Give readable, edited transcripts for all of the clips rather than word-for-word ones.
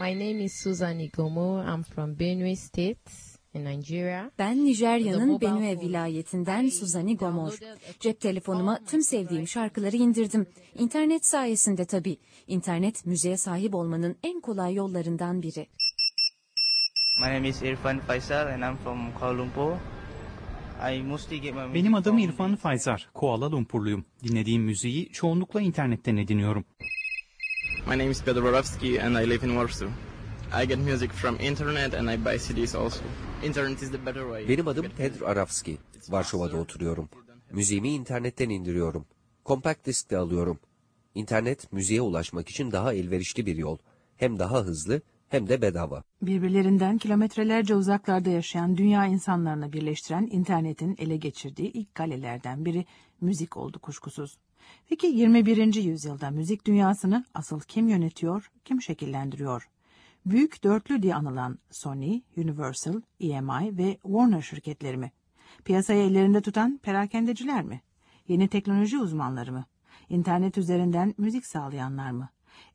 My name is Susan Igomo. I'm from Benue State in Nigeria. Ben Nijerya'nın Benue vilayetinden Suzani Gomor. Cep telefonuma tüm sevdiğim şarkıları indirdim. İnternet sayesinde tabii. İnternet müziğe sahip olmanın en kolay yollarından biri. My name is Irfan Faisal and I'm from Kuala Lumpur. Benim adım İrfan Faysar, Kuala Lumpurluyum. Dinlediğim müziği çoğunlukla internetten ediniyorum. My name is Pedro Borovski and I live in Warsaw. I get music from internet and I buy CDs also. Internet is the better way. Benim adım Pedro Aravski. Varşova'da oturuyorum. Müziğimi internetten indiriyorum. Compact disk de alıyorum. İnternet müziğe ulaşmak için daha elverişli bir yol. Hem daha hızlı hem de bedava. Birbirlerinden kilometrelerce uzaklarda yaşayan dünya insanlarını birleştiren internetin ele geçirdiği ilk kalelerden biri müzik oldu kuşkusuz. Peki 21. yüzyılda müzik dünyasını asıl kim yönetiyor, kim şekillendiriyor? Büyük dörtlü diye anılan Sony, Universal, EMI ve Warner şirketleri mi? Piyasayı ellerinde tutan perakendeciler mi? Yeni teknoloji uzmanları mı? İnternet üzerinden müzik sağlayanlar mı?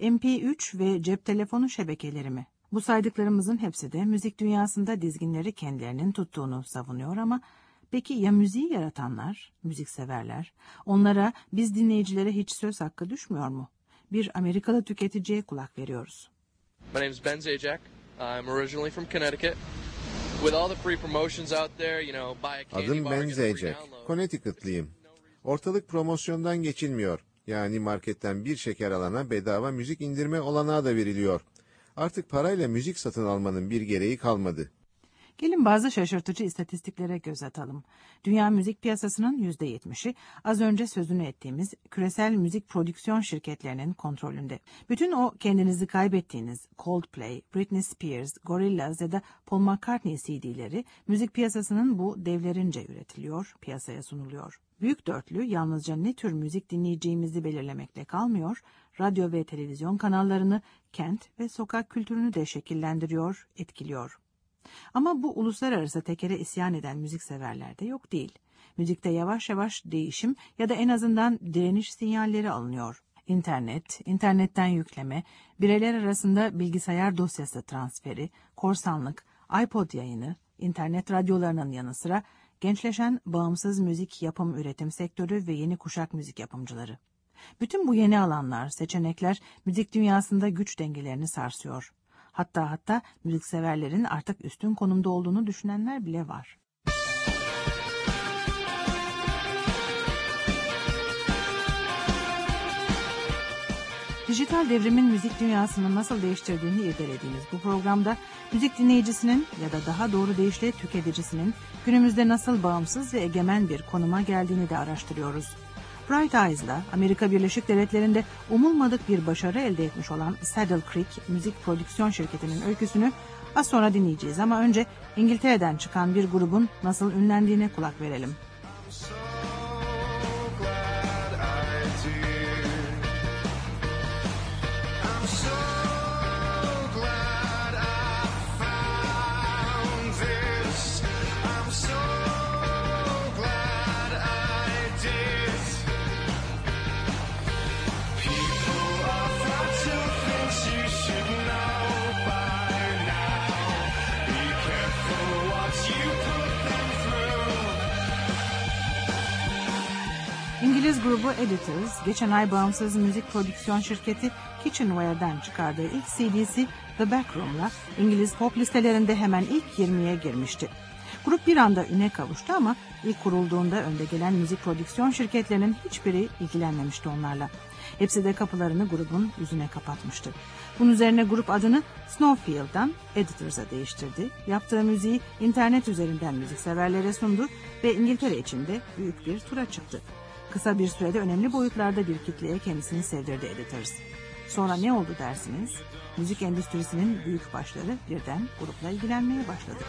MP3 ve cep telefonu şebekeleri mi? Bu saydıklarımızın hepsi de müzik dünyasında dizginleri kendilerinin tuttuğunu savunuyor ama peki ya müziği yaratanlar, müzikseverler? Onlara, biz dinleyicilere hiç söz hakkı düşmüyor mu? Bir Amerikalı tüketiciye kulak veriyoruz. My name is Ben Zajac. I'm originally from Connecticut. With all the free promotions out there, buy a candy bar, Adım Ben get a free Zajac. download. Connecticut'lıyım. Ortalık promosyondan geçilmiyor. Yani marketten bir şeker alana bedava müzik indirme olanağı da veriliyor. Artık parayla müzik satın almanın bir gereği kalmadı. Gelin bazı şaşırtıcı istatistiklere göz atalım. Dünya müzik piyasasının %70'i az önce sözünü ettiğimiz küresel müzik prodüksiyon şirketlerinin kontrolünde. Bütün o kendinizi kaybettiğiniz Coldplay, Britney Spears, Gorillaz ya da Paul McCartney CD'leri müzik piyasasının bu devlerince üretiliyor, piyasaya sunuluyor. Büyük dörtlü yalnızca ne tür müzik dinleyeceğimizi belirlemekle kalmıyor, radyo ve televizyon kanallarını, kent ve sokak kültürünü de şekillendiriyor, etkiliyor. Ama bu uluslararası tekere isyan eden müzikseverler de yok değil. Müzikte yavaş yavaş değişim ya da en azından direniş sinyalleri alınıyor. İnternet, internetten yükleme, bireyler arasında bilgisayar dosyası transferi, korsanlık, iPod yayını, internet radyolarının yanı sıra gençleşen bağımsız müzik yapım üretim sektörü ve yeni kuşak müzik yapımcıları. Bütün bu yeni alanlar, seçenekler müzik dünyasında güç dengelerini sarsıyor. Hatta müzikseverlerin artık üstün konumda olduğunu düşünenler bile var. Dijital devrimin müzik dünyasını nasıl değiştirdiğini irdelediğimiz bu programda müzik dinleyicisinin ya da daha doğru deyişle tüketicisinin günümüzde nasıl bağımsız ve egemen bir konuma geldiğini de araştırıyoruz. Bright Eyes'la Amerika Birleşik Devletleri'nde umulmadık bir başarı elde etmiş olan Saddle Creek müzik prodüksiyon şirketinin öyküsünü az sonra dinleyeceğiz ama önce İngiltere'den çıkan bir grubun nasıl ünlendiğine kulak verelim. İngiliz grubu Editors, geçen ay bağımsız müzik prodüksiyon şirketi Kitchenware'den çıkardığı ilk CD'si The Backroom'la İngiliz pop listelerinde hemen ilk 20'ye girmişti. Grup bir anda üne kavuştu ama ilk kurulduğunda önde gelen müzik prodüksiyon şirketlerinin hiçbiri ilgilenmemişti onlarla. Hepsi de kapılarını grubun yüzüne kapatmıştı. Bunun üzerine grup adını Snowfield'dan Editors'a değiştirdi. Yaptığı müziği internet üzerinden müzikseverlere sundu ve İngiltere içinde büyük bir tura çıktı. Kısa bir sürede önemli boyutlarda bir kitleye kendisini sevdirdi Editors. Sonra ne oldu dersiniz? Müzik endüstrisinin büyük başları birden grupla ilgilenmeye başladı.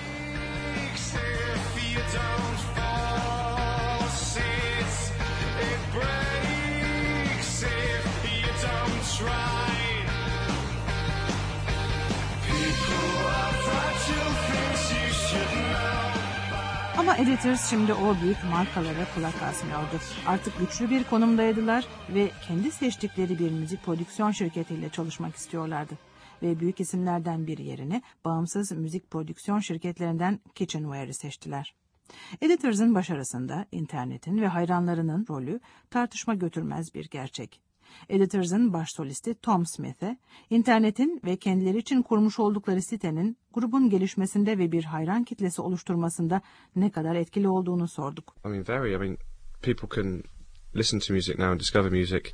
Ama Editors şimdi o büyük markalara kulak asmıyordu. Artık güçlü bir konumdaydılar ve kendi seçtikleri bir müzik prodüksiyon şirketiyle çalışmak istiyorlardı. ve büyük isimlerden biri yerine bağımsız müzik prodüksiyon şirketlerinden Kitchenware'ı seçtiler. Editors'ın başarısında internetin ve hayranlarının rolü tartışma götürmez bir gerçek. Editors'ın baş solisti Tom Smith'e, internetin ve kendileri için kurmuş oldukları sitenin grubun gelişmesinde ve bir hayran kitlesi oluşturmasında ne kadar etkili olduğunu sorduk. People can listen to music now and discover music.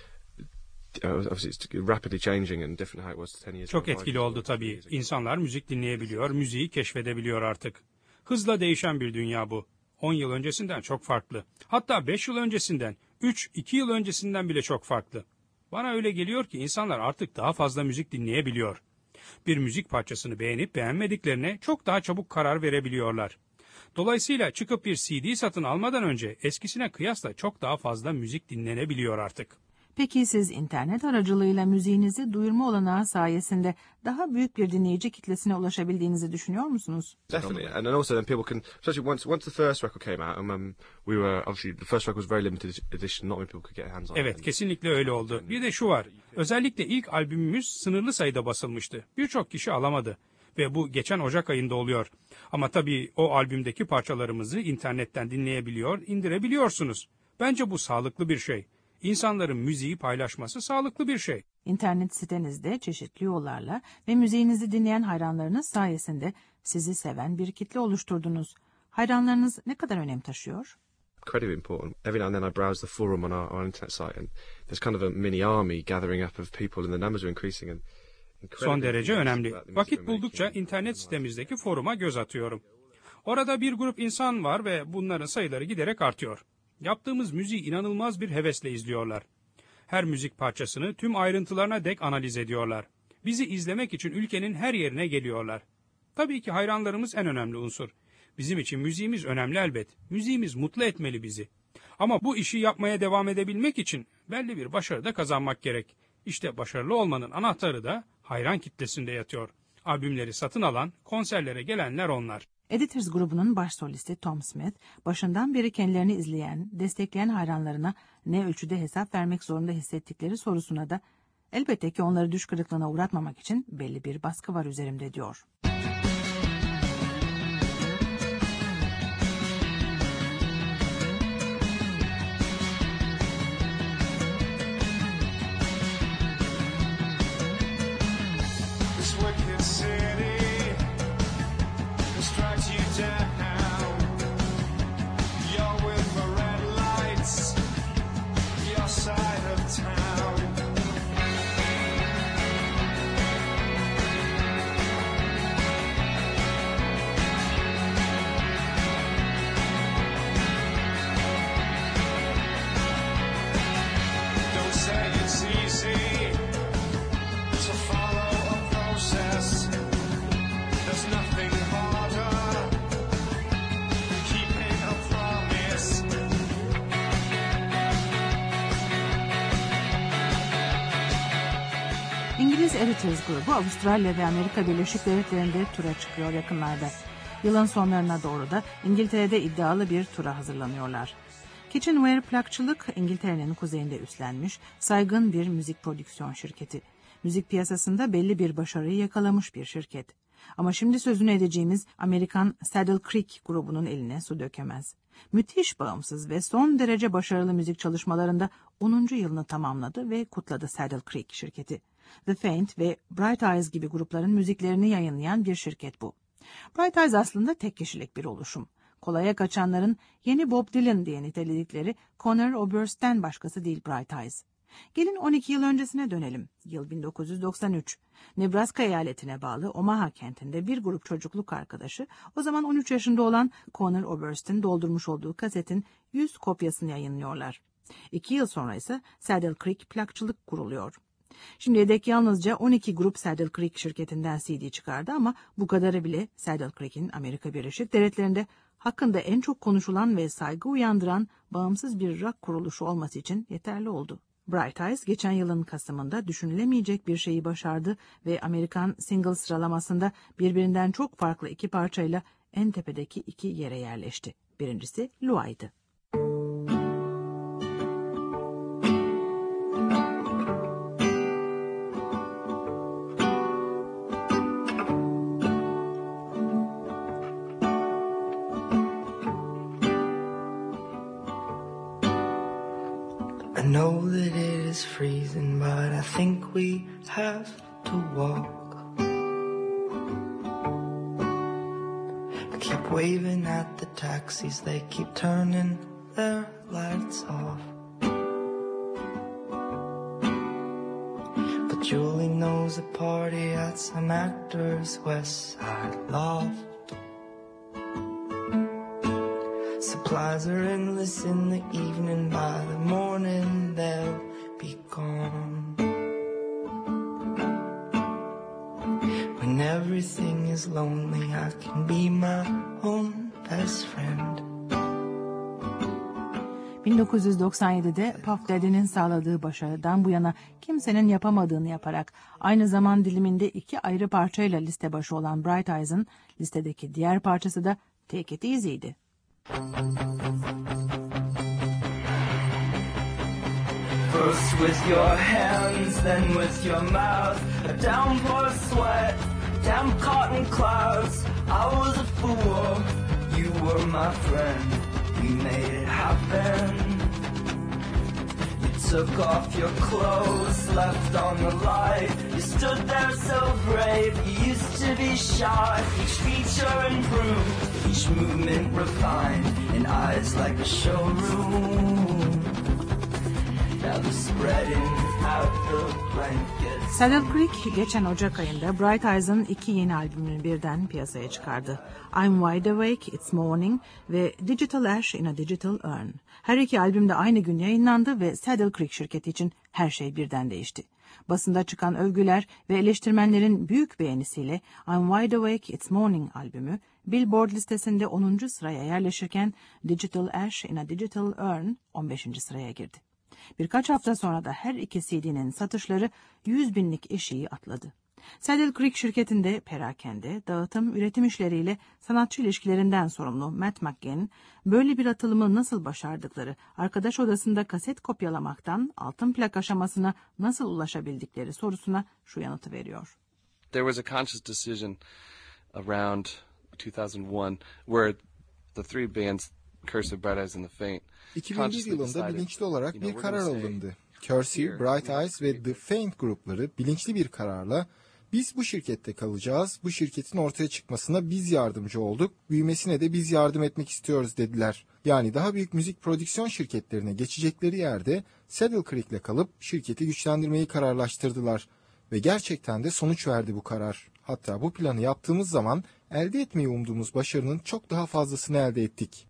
Obviously it's rapidly changing and different how it was 10 years ago. Çok etkili oldu tabii. İnsanlar müzik dinleyebiliyor, müziği keşfedebiliyor artık. Hızla değişen bir dünya bu. 10 yıl öncesinden çok farklı. Hatta 5 yıl öncesinden, 2 yıl öncesinden bile çok farklı. Bana öyle geliyor ki insanlar artık daha fazla müzik dinleyebiliyor. Bir müzik parçasını beğenip beğenmediklerine çok daha çabuk karar verebiliyorlar. Dolayısıyla çıkıp bir CD satın almadan önce eskisine kıyasla çok daha fazla müzik dinlenebiliyor artık. Peki siz internet aracılığıyla müziğinizi duyurma olanağı sayesinde daha büyük bir dinleyici kitlesine ulaşabildiğinizi düşünüyor musunuz? Definitely, and also then people can, especially once the first record came out, we were obviously the first record was very limited edition, not many people could get hands on. Evet, kesinlikle öyle oldu. Bir de şu var, özellikle ilk albümümüz sınırlı sayıda basılmıştı. Birçok kişi alamadı ve bu geçen Ocak ayında oluyor. Ama tabii o albümdeki parçalarımızı internetten dinleyebiliyor, indirebiliyorsunuz. Bence bu sağlıklı bir şey. İnsanların müziği paylaşması sağlıklı bir şey. İnternet sitenizde çeşitli yollarla ve müziğinizi dinleyen hayranlarınız sayesinde sizi seven bir kitle oluşturdunuz. Hayranlarınız ne kadar önem taşıyor? Incredibly important. Every now and then I browse the forum on our internet site and there's kind of a mini army gathering up of people and the numbers are increasing and son derece önemli. Vakit buldukça internet sitemizdeki foruma göz atıyorum. Orada bir grup insan var ve bunların sayıları giderek artıyor. Yaptığımız müziği inanılmaz bir hevesle izliyorlar. Her müzik parçasını tüm ayrıntılarına dek analiz ediyorlar. Bizi izlemek için ülkenin her yerine geliyorlar. Tabii ki hayranlarımız en önemli unsur. Bizim için müziğimiz önemli elbet. Müziğimiz mutlu etmeli bizi. Ama bu işi yapmaya devam edebilmek için belli bir başarı da kazanmak gerek. İşte başarılı olmanın anahtarı da hayran kitlesinde yatıyor. Albümleri satın alan, konserlere gelenler onlar. Editors grubunun baş solisti Tom Smith, başından beri kendilerini izleyen, destekleyen hayranlarına ne ölçüde hesap vermek zorunda hissettikleri sorusuna da elbette ki onları düş kırıklığına uğratmamak için belli bir baskı var üzerimde diyor. İngiliz Editors grubu Avustralya ve Amerika Birleşik Devletleri'nde tura çıkıyor yakınlarda. Yılın sonlarına doğru da İngiltere'de iddialı bir tura hazırlanıyorlar. Kitchenware plakçılık İngiltere'nin kuzeyinde üstlenmiş saygın bir müzik prodüksiyon şirketi. Müzik piyasasında belli bir başarıyı yakalamış bir şirket. Ama şimdi sözünü edeceğimiz Amerikan Saddle Creek grubunun eline su dökemez. Müthiş bağımsız ve son derece başarılı müzik çalışmalarında 10. yılını tamamladı ve kutladı Saddle Creek şirketi. The Faint ve Bright Eyes gibi grupların müziklerini yayınlayan bir şirket bu. Bright Eyes aslında tek kişilik bir oluşum. Kolaya kaçanların yeni Bob Dylan diye niteledikleri Conor Oberst'ten başkası değil Bright Eyes. Gelin 12 yıl öncesine dönelim. Yıl 1993. Nebraska eyaletine bağlı Omaha kentinde bir grup çocukluk arkadaşı, o zaman 13 yaşında olan Conor Oberst'in doldurmuş olduğu kasetin 100 kopyasını yayınlıyorlar. 2 yıl sonra ise Saddle Creek plakçılık kuruluyor. Şimdiye dek yalnızca 12 grup Saddle Creek şirketinden CD çıkardı ama bu kadarı bile Saddle Creek'in Amerika Birleşik Devletleri'nde hakkında en çok konuşulan ve saygı uyandıran bağımsız bir rock kuruluşu olması için yeterli oldu. Bright Eyes geçen yılın Kasım'ında düşünülemeyecek bir şeyi başardı ve Amerikan single sıralamasında birbirinden çok farklı iki parçayla en tepedeki 2 yere yerleşti. Birincisi Lua'ydı. I know that it is freezing, but I think we have to walk. I keep waving at the taxis, they keep turning their lights off. But Julie knows a party at some actor's West Side loft. Supplies are endless in the evening, by the morning they'll be gone. When everything is lonely, I can be my own best friend. 1997'de Puff Daddy'nin sağladığı başarıdan bu yana kimsenin yapamadığını yaparak aynı zaman diliminde 2 ayrı parçayla liste başı olan Bright Eyes'ın listedeki diğer parçası da Take It Easy'ydi. First with your hands, then with your mouth, a downpour of sweat, damp cotton clouds. I was a fool, you were my friend, we made it happen. You took off your clothes, left on the light, you stood there so brave, you used to be shy. Each feature improved, each movement refined, and eyes like a showroom. Saddle Creek geçen Ocak ayında Bright Eyes'ın 2 yeni albümünü birden piyasaya çıkardı. I'm Wide Awake, It's Morning ve Digital Ash in a Digital Urn. Her iki albüm de aynı gün yayınlandı ve Saddle Creek şirketi için her şey birden değişti. Basında çıkan övgüler ve eleştirmenlerin büyük beğenisiyle I'm Wide Awake, It's Morning albümü Billboard listesinde 10. sıraya yerleşirken Digital Ash in a Digital Urn 15. sıraya girdi. Birkaç hafta sonra da her iki CD'nin satışları 100.000'lik eşiği atladı. Saddle Creek şirketinde perakende, dağıtım, üretim işleriyle sanatçı ilişkilerinden sorumlu Matt McGinn, böyle bir atılımı nasıl başardıkları, arkadaş odasında kaset kopyalamaktan altın plak aşamasına nasıl ulaşabildikleri sorusuna şu yanıtı veriyor. There was a conscious decision around 2001 where the three bands Cursive, Bright Eyes and The Faint 2001 yılında bilinçli olarak bir karar alındı. Cursive, Bright Eyes ve The Faint grupları bilinçli bir kararla biz bu şirkette kalacağız, bu şirketin ortaya çıkmasına biz yardımcı olduk, büyümesine de biz yardım etmek istiyoruz dediler. Yani daha büyük müzik prodüksiyon şirketlerine geçecekleri yerde Saddle Creek'le kalıp şirketi güçlendirmeyi kararlaştırdılar. Ve gerçekten de sonuç verdi bu karar. Hatta bu planı yaptığımız zaman elde etmeyi umduğumuz başarının çok daha fazlasını elde ettik.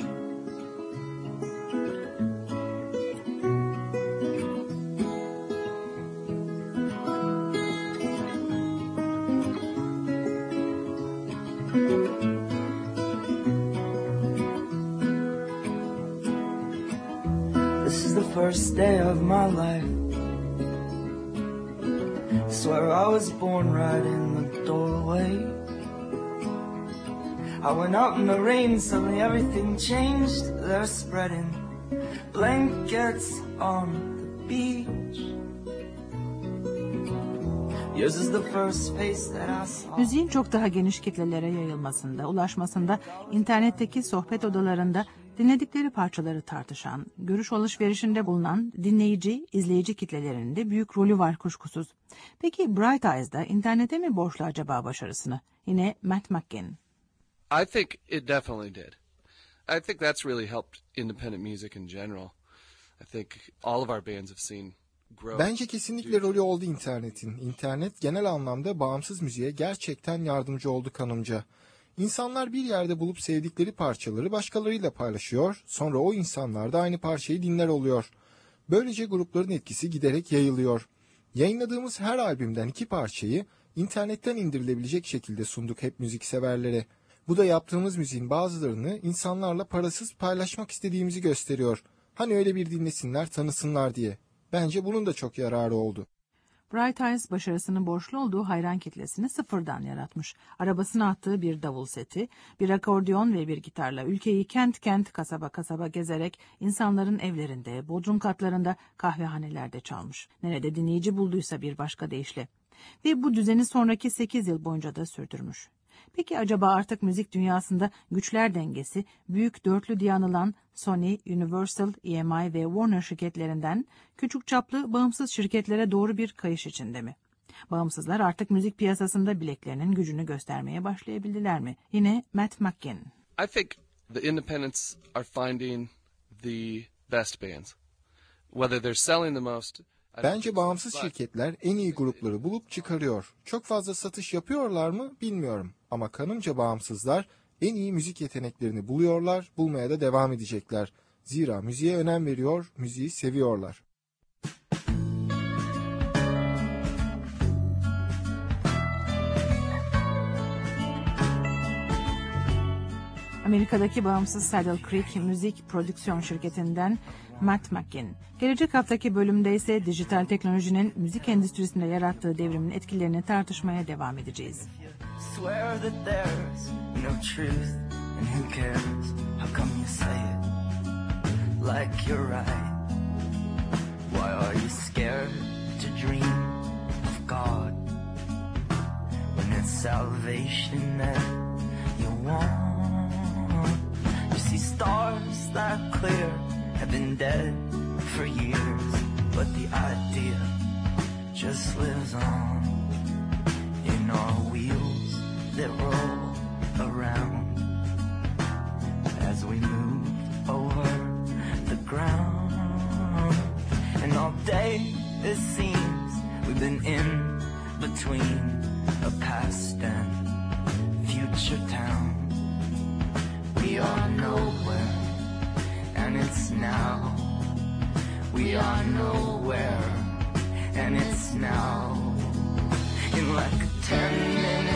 This is the first day of my life. I swear I was born right in the doorway. I went out in the rain, suddenly everything changed. They're spreading blankets on the beach. Yours is the first face that I saw. Müziğin çok daha geniş kitlelere yayılmasında, ulaşmasında, internetteki sohbet odalarında dinledikleri parçaları tartışan, görüş alışverişinde bulunan dinleyici, izleyici kitlelerinin de büyük rolü var kuşkusuz. Peki Bright Eyes'da internete mi borçlu acaba başarısını? Yine Matt McGinn. I think it definitely did. I think that's really helped independent music in general. I think all of our bands have seen grow. Bence kesinlikle rolü oldu internetin. İnternet genel anlamda bağımsız müziğe gerçekten yardımcı oldu kanımca. İnsanlar bir yerde bulup sevdikleri parçaları başkalarıyla paylaşıyor, sonra o insanlar da aynı parçayı dinler oluyor. Böylece grupların etkisi giderek yayılıyor. Yayınladığımız her albümden 2 parçayı internetten indirilebilecek şekilde sunduk hep müzikseverlere. Bu da yaptığımız müziğin bazılarını insanlarla parasız paylaşmak istediğimizi gösteriyor. Hani öyle bir dinlesinler, tanısınlar diye. Bence bunun da çok yararı oldu. Bright Eyes başarısının borçlu olduğu hayran kitlesini sıfırdan yaratmış. Arabasına attığı bir davul seti, bir akordeon ve bir gitarla ülkeyi kent kent, kasaba kasaba gezerek insanların evlerinde, bodrum katlarında, kahvehanelerde çalmış. Nerede dinleyici bulduysa bir başka deyişle. Ve bu düzeni sonraki 8 yıl boyunca da sürdürmüş. Peki acaba artık müzik dünyasında güçler dengesi büyük dörtlü diye anılan Sony, Universal, EMI ve Warner şirketlerinden küçük çaplı bağımsız şirketlere doğru bir kayış içinde mi? Bağımsızlar artık müzik piyasasında bileklerinin gücünü göstermeye başlayabildiler mi? Yine Matt McGinn. I think the independents are finding the best bands. Whether they're selling the most. Bence bağımsız şirketler en iyi grupları bulup çıkarıyor. Çok fazla satış yapıyorlar mı bilmiyorum. Ama kanımca bağımsızlar en iyi müzik yeteneklerini buluyorlar, bulmaya da devam edecekler. Zira müziğe önem veriyor, müziği seviyorlar. Amerika'daki bağımsız Saddle Creek müzik prodüksiyon şirketinden Matt McGinn. Gelecek haftaki bölümde ise dijital teknolojinin müzik endüstrisinde yarattığı devrimin etkilerini tartışmaya devam edeceğiz. Swear that there's no truth and who cares? How come you say it like you're right? Why are you scared to dream of God when it's salvation that you want? You see stars that clear have been dead for years, but the idea just lives on in our wheels that roll around as we move over the ground. And all day it seems we've been in between a past and future town. We are nowhere, and it's now. We are nowhere, and it's now. In like a 10-minute